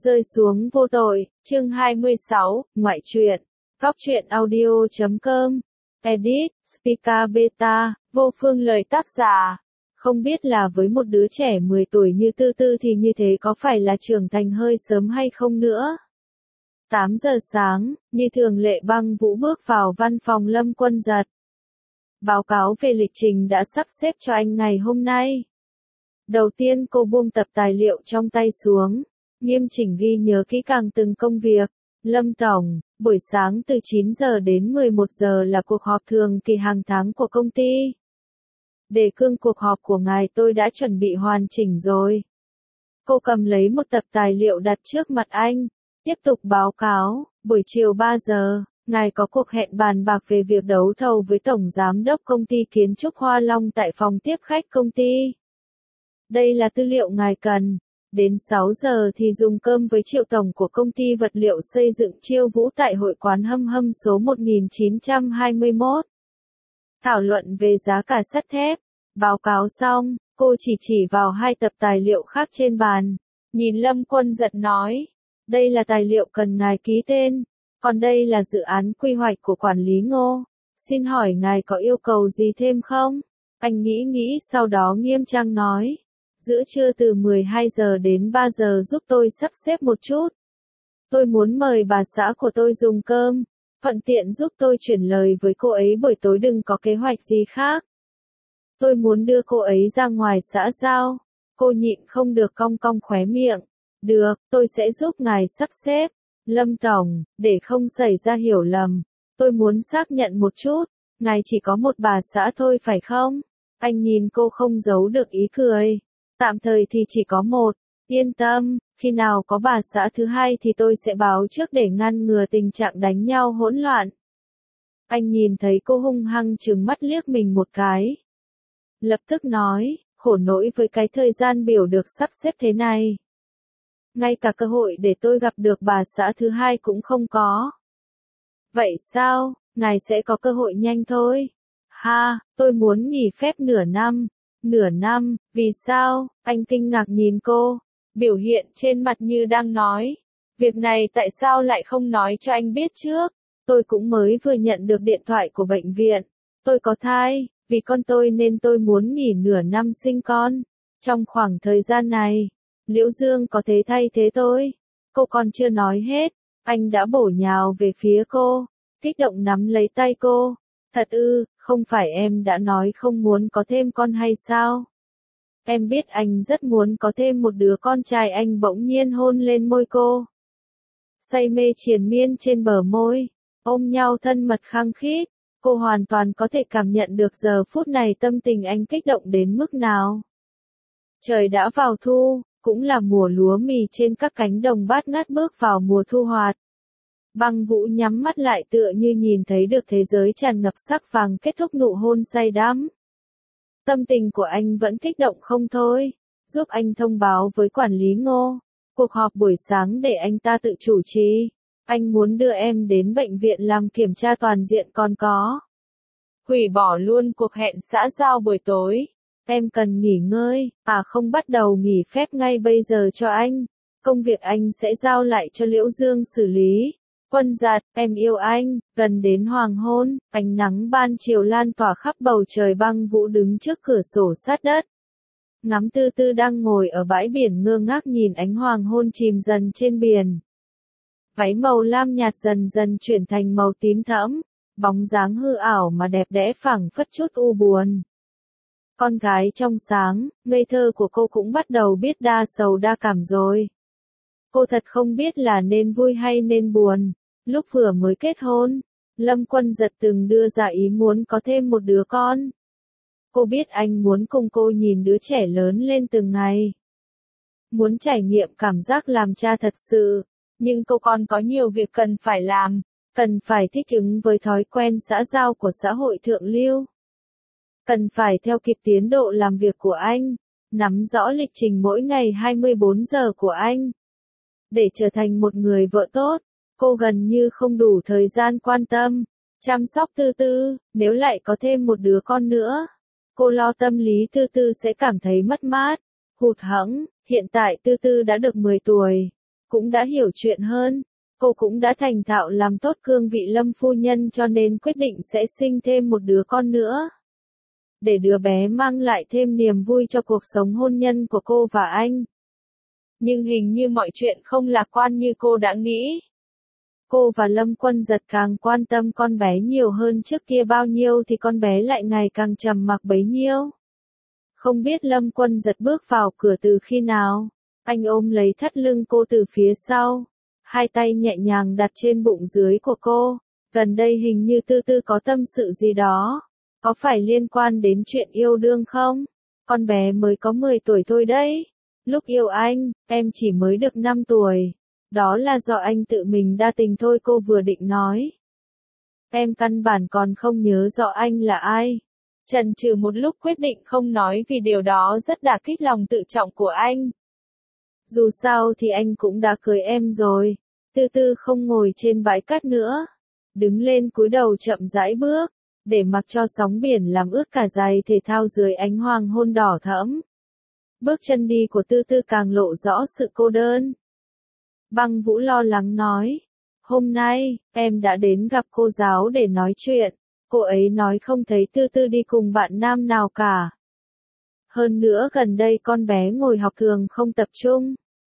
Rơi xuống vô tội, chương 26, ngoại truyện. Góc truyện audio.com. Edit, Spica Beta, vô phương lời tác giả. Không biết là với một đứa trẻ 10 tuổi như Tư Tư thì như thế có phải là trưởng thành hơi sớm hay không nữa? 8 giờ sáng, như thường lệ Băng Vũ bước vào văn phòng Lâm Quân Giật. Báo cáo về lịch trình đã sắp xếp cho anh ngày hôm nay. Đầu tiên cô buông tập tài liệu trong tay xuống, nghiêm chỉnh ghi nhớ kỹ càng từng công việc. Lâm Tổng, buổi sáng từ 9 giờ đến 11 giờ là cuộc họp thường kỳ hàng tháng của công ty. Đề cương cuộc họp của ngài tôi đã chuẩn bị hoàn chỉnh rồi. Cô cầm lấy một tập tài liệu đặt trước mặt anh, tiếp tục báo cáo, buổi chiều 3 giờ, ngài có cuộc hẹn bàn bạc về việc đấu thầu với Tổng Giám đốc Công ty Kiến trúc Hoa Long tại phòng tiếp khách công ty. Đây là tư liệu ngài cần. Đến 6 giờ thì dùng cơm với Triệu Tổng của công ty vật liệu xây dựng Chiêu Vũ tại hội quán Hâm Hâm số 1921. Thảo luận về giá cả sắt thép. Báo cáo xong, cô chỉ vào hai tập tài liệu khác trên bàn. Nhìn Lâm Quân Giật nói, đây là tài liệu cần ngài ký tên, còn đây là dự án quy hoạch của quản lý Ngô. Xin hỏi ngài có yêu cầu gì thêm không? Anh nghĩ sau đó nghiêm trang nói. Giữa trưa từ 12 giờ đến 3 giờ giúp tôi sắp xếp một chút. Tôi muốn mời bà xã của tôi dùng cơm, thuận tiện giúp tôi chuyển lời với cô ấy buổi tối đừng có kế hoạch gì khác. Tôi muốn đưa cô ấy ra ngoài xã giao. Cô nhịn không được cong cong khóe miệng. Được, tôi sẽ giúp ngài sắp xếp. Lâm Tổng, để không xảy ra hiểu lầm, tôi muốn xác nhận một chút, ngài chỉ có một bà xã thôi phải không? Anh nhìn cô không giấu được ý cười. Tạm thời thì chỉ có một, yên tâm, khi nào có bà xã thứ hai thì tôi sẽ báo trước để ngăn ngừa tình trạng đánh nhau hỗn loạn. Anh nhìn thấy cô hung hăng trừng mắt liếc mình một cái. Lập tức nói, khổ nỗi với cái thời gian biểu được sắp xếp thế này. Ngay cả cơ hội để tôi gặp được bà xã thứ hai cũng không có. Vậy sao, ngài sẽ có cơ hội nhanh thôi. Ha, tôi muốn nghỉ phép nửa năm. Nửa năm, vì sao? Anh kinh ngạc nhìn cô, biểu hiện trên mặt như đang nói. Việc này tại sao lại không nói cho anh biết trước? Tôi cũng mới vừa nhận được điện thoại của bệnh viện. Tôi có thai, vì con tôi nên tôi muốn nghỉ nửa năm sinh con. Trong khoảng thời gian này, Liễu Dương có thể thay thế tôi. Cô còn chưa nói hết, anh đã bổ nhào về phía cô, kích động nắm lấy tay cô. Thật ư, không phải em đã nói không muốn có thêm con hay sao? Em biết anh rất muốn có thêm một đứa con trai. Anh bỗng nhiên hôn lên môi cô. Say mê triền miên trên bờ môi, ôm nhau thân mật khăng khít. Cô hoàn toàn có thể cảm nhận được giờ phút này tâm tình anh kích động đến mức nào. Trời đã vào thu, cũng là mùa lúa mì trên các cánh đồng bát ngát bước vào mùa thu hoạch. Băng Vũ nhắm mắt lại tựa như nhìn thấy được thế giới tràn ngập sắc vàng kết thúc nụ hôn say đắm. Tâm tình của anh vẫn kích động không thôi, giúp anh thông báo với quản lý Ngô. Cuộc họp buổi sáng để anh ta tự chủ trì. Anh muốn đưa em đến bệnh viện làm kiểm tra toàn diện còn có. Hủy bỏ luôn cuộc hẹn xã giao buổi tối. Em cần nghỉ ngơi, không bắt đầu nghỉ phép ngay bây giờ cho anh. Công việc anh sẽ giao lại cho Liễu Dương xử lý. Quân Giật, em yêu anh. Gần đến hoàng hôn, ánh nắng ban chiều lan tỏa khắp bầu trời. Băng Vũ đứng trước cửa sổ sát đất. Ngắm Tư Tư đang ngồi ở bãi biển ngơ ngác nhìn ánh hoàng hôn chìm dần trên biển. Váy màu lam nhạt dần dần chuyển thành màu tím thẫm, bóng dáng hư ảo mà đẹp đẽ phảng phất chút u buồn. Con gái trong sáng, ngây thơ của cô cũng bắt đầu biết đa sầu đa cảm rồi. Cô thật không biết là nên vui hay nên buồn. Lúc vừa mới kết hôn, Lâm Quân Giật từng đưa ra ý muốn có thêm một đứa con. Cô biết anh muốn cùng cô nhìn đứa trẻ lớn lên từng ngày. Muốn trải nghiệm cảm giác làm cha thật sự. Nhưng cô còn có nhiều việc cần phải làm. Cần phải thích ứng với thói quen xã giao của xã hội thượng lưu. Cần phải theo kịp tiến độ làm việc của anh. Nắm rõ lịch trình mỗi ngày 24 giờ của anh. Để trở thành một người vợ tốt, cô gần như không đủ thời gian quan tâm, chăm sóc Tư Tư. Nếu lại có thêm một đứa con nữa, cô lo tâm lý Tư Tư sẽ cảm thấy mất mát, hụt hẫng. Hiện tại Tư Tư đã được 10 tuổi. cũng đã hiểu chuyện hơn. Cô cũng đã thành thạo làm tốt cương vị Lâm phu nhân cho nên quyết định sẽ sinh thêm một đứa con nữa. Để đứa bé mang lại thêm niềm vui cho cuộc sống hôn nhân của cô và anh. Nhưng hình như mọi chuyện không lạc quan như cô đã nghĩ. Cô và Lâm Quân Giật càng quan tâm con bé nhiều hơn trước kia bao nhiêu thì con bé lại ngày càng trầm mặc bấy nhiêu. Không biết Lâm Quân Giật bước vào cửa từ khi nào, anh ôm lấy thắt lưng cô từ phía sau, hai tay nhẹ nhàng đặt trên bụng dưới của cô. Gần đây hình như Tư Tư có tâm sự gì đó, có phải liên quan đến chuyện yêu đương không? Con bé mới có 10 tuổi thôi đấy. Lúc yêu anh, em chỉ mới được 5 tuổi. Đó là do anh tự mình đa tình thôi, cô vừa định nói. Em căn bản còn không nhớ rõ anh là ai. Chần chừ một lúc quyết định không nói vì điều đó rất đả kích lòng tự trọng của anh. Dù sao thì anh cũng đã cưới em rồi. Tư Tư không ngồi trên bãi cát nữa. Đứng lên cúi đầu chậm rãi bước, để mặc cho sóng biển làm ướt cả giày thể thao dưới ánh hoàng hôn đỏ thẫm. Bước chân đi của Tư Tư càng lộ rõ sự cô đơn. Băng Vũ lo lắng nói, hôm nay, em đã đến gặp cô giáo để nói chuyện. Cô ấy nói không thấy Tư Tư đi cùng bạn nam nào cả. Hơn nữa gần đây con bé ngồi học thường không tập trung.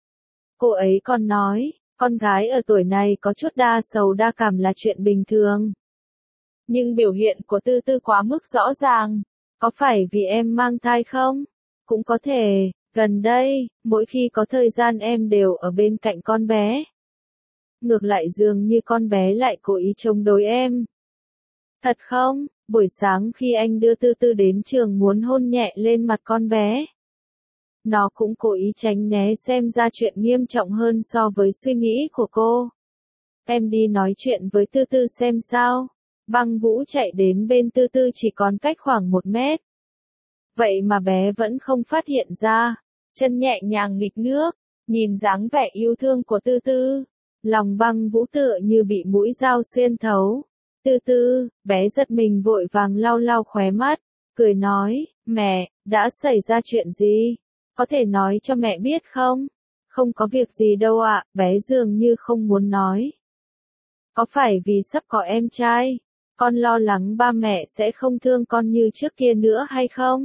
Cô ấy còn nói, con gái ở tuổi này có chút đa sầu đa cảm là chuyện bình thường. Nhưng biểu hiện của Tư Tư quá mức rõ ràng. Có phải vì em mang thai không? Cũng có thể, gần đây, mỗi khi có thời gian em đều ở bên cạnh con bé. Ngược lại dường như con bé lại cố ý chống đối em. Thật không? Buổi sáng khi anh đưa Tư Tư đến trường muốn hôn nhẹ lên mặt con bé. Nó cũng cố ý tránh né xem ra chuyện nghiêm trọng hơn so với suy nghĩ của cô. Em đi nói chuyện với Tư Tư xem sao. Băng Vũ chạy đến bên Tư Tư chỉ còn cách khoảng 1 mét. Vậy mà bé vẫn không phát hiện ra. Chân nhẹ nhàng nghịch nước, nhìn dáng vẻ yêu thương của Tư Tư. Lòng Băng Vũ tựa như bị mũi dao xuyên thấu. Tư Tư, bé giật mình vội vàng lau lau khóe mắt, cười nói, mẹ, đã xảy ra chuyện gì? Có thể nói cho mẹ biết không? Không có việc gì đâu ạ, bé dường như không muốn nói. Có phải vì sắp có em trai? Con lo lắng ba mẹ sẽ không thương con như trước kia nữa hay không?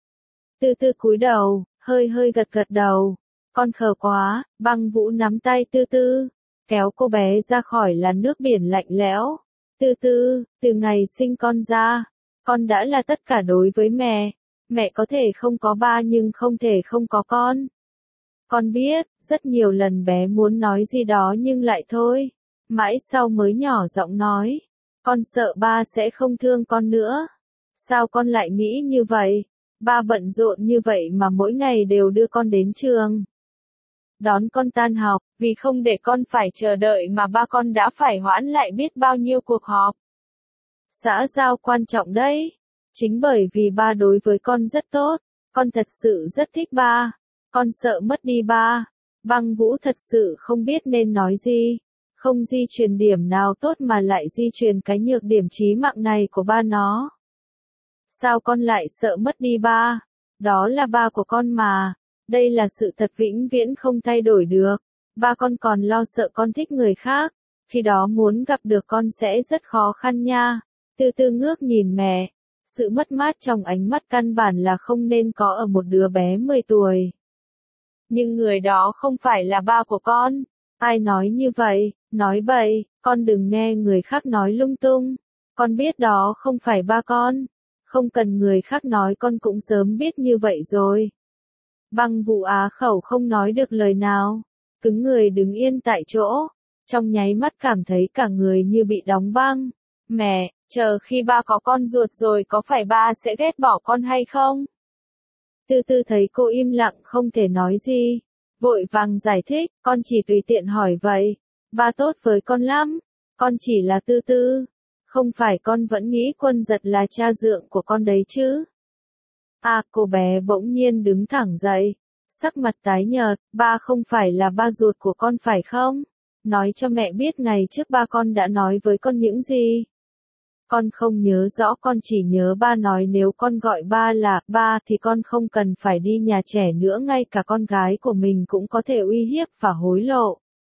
Tư Tư cúi đầu, hơi gật đầu. Con khờ quá, Băng Vũ nắm tay Tư Tư, kéo cô bé ra khỏi làn nước biển lạnh lẽo. Tư Tư, từ ngày sinh con ra, con đã là tất cả đối với mẹ. Mẹ có thể không có ba nhưng không thể không có con. Con biết, rất nhiều lần bé muốn nói gì đó nhưng lại thôi. Mãi sau mới nhỏ giọng nói. Con sợ ba sẽ không thương con nữa. Sao con lại nghĩ như vậy? Ba bận rộn như vậy mà mỗi ngày đều đưa con đến trường. Đón con tan học, vì không để con phải chờ đợi mà ba con đã phải hoãn lại biết bao nhiêu cuộc họp. Xã giao quan trọng đấy. Chính bởi vì ba đối với con rất tốt, con thật sự rất thích ba. Con sợ mất đi ba. Băng Vũ thật sự không biết nên nói gì. Không di truyền điểm nào tốt mà lại di truyền cái nhược điểm chí mạng này của ba nó. Sao con lại sợ mất đi ba? Đó là ba của con mà. Đây là sự thật vĩnh viễn không thay đổi được. Ba con còn lo sợ con thích người khác. Khi đó muốn gặp được con sẽ rất khó khăn nha. Tư Tư ngước nhìn mẹ. Sự mất mát trong ánh mắt căn bản là không nên có ở một đứa bé 10 tuổi. Nhưng người đó không phải là ba của con. Ai nói như vậy? Nói bậy, con đừng nghe người khác nói lung tung. Con biết đó không phải ba con. Không cần người khác nói con cũng sớm biết như vậy rồi. Băng Vũ á khẩu không nói được lời nào. Cứng người đứng yên tại chỗ. Trong nháy mắt cảm thấy cả người như bị đóng băng. Mẹ, chờ khi ba có con ruột rồi có phải ba sẽ ghét bỏ con hay không? Tư Tư thấy cô im lặng không thể nói gì. Vội vàng giải thích, con chỉ tùy tiện hỏi vậy. Ba tốt với con lắm. Con chỉ là Tư Tư. Không phải con vẫn nghĩ Quân Giật là cha dượng của con đấy chứ? À, cô bé bỗng nhiên đứng thẳng dậy. Sắc mặt tái nhợt, ba không phải là ba ruột của con phải không? Nói cho mẹ biết ngày trước ba con đã nói với con những gì? Con không nhớ rõ, con chỉ nhớ ba nói nếu con gọi ba là ba thì con không cần phải đi nhà trẻ nữa, ngay cả con gái của mình cũng có thể uy hiếp và hối lộ.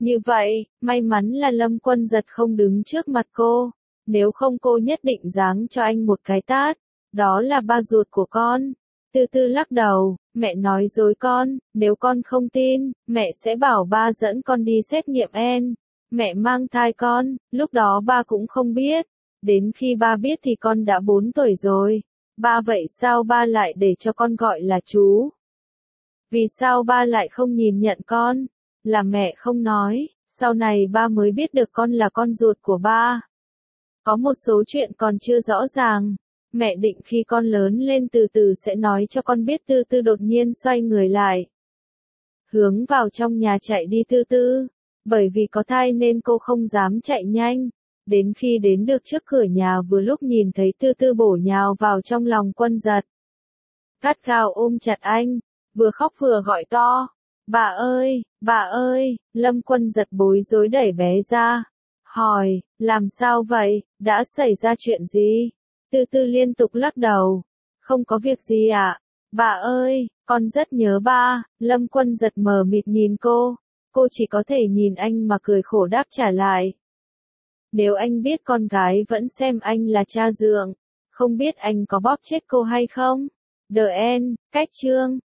Như vậy, may mắn là Lâm Quân Giật không đứng trước mặt cô, nếu không cô nhất định giáng cho anh một cái tát. Đó là ba ruột của con. Từ từ lắc đầu, mẹ nói dối con, nếu con không tin, mẹ sẽ bảo ba dẫn con đi xét nghiệm gen. Mẹ mang thai con, lúc đó ba cũng không biết. Đến khi ba biết thì con đã 4 tuổi rồi. Ba vậy sao ba lại để cho con gọi là chú? Vì sao ba lại không nhìn nhận con? Là mẹ không nói, sau này ba mới biết được con là con ruột của ba. Có một số chuyện còn chưa rõ ràng. Mẹ định khi con lớn lên từ từ sẽ nói cho con biết. Từ từ đột nhiên xoay người lại. Hướng vào trong nhà chạy đi từ từ. Bởi vì có thai nên cô không dám chạy nhanh. Đến khi đến được trước cửa nhà vừa lúc nhìn thấy từ từ bổ nhào vào trong lòng Quân Giật. Gắt gao ôm chặt anh, vừa khóc vừa gọi to. Bà ơi, Lâm Quân Giật bối rối đẩy bé ra. Hỏi, làm sao vậy, đã xảy ra chuyện gì? Từ từ liên tục lắc đầu. Không có việc gì ạ. Bà ơi, con rất nhớ ba. Lâm Quân Giật mờ mịt nhìn cô. Cô chỉ có thể nhìn anh mà cười khổ đáp trả lại. Nếu anh biết con gái vẫn xem anh là cha dượng, không biết anh có bóp chết cô hay không? The End, cách chương.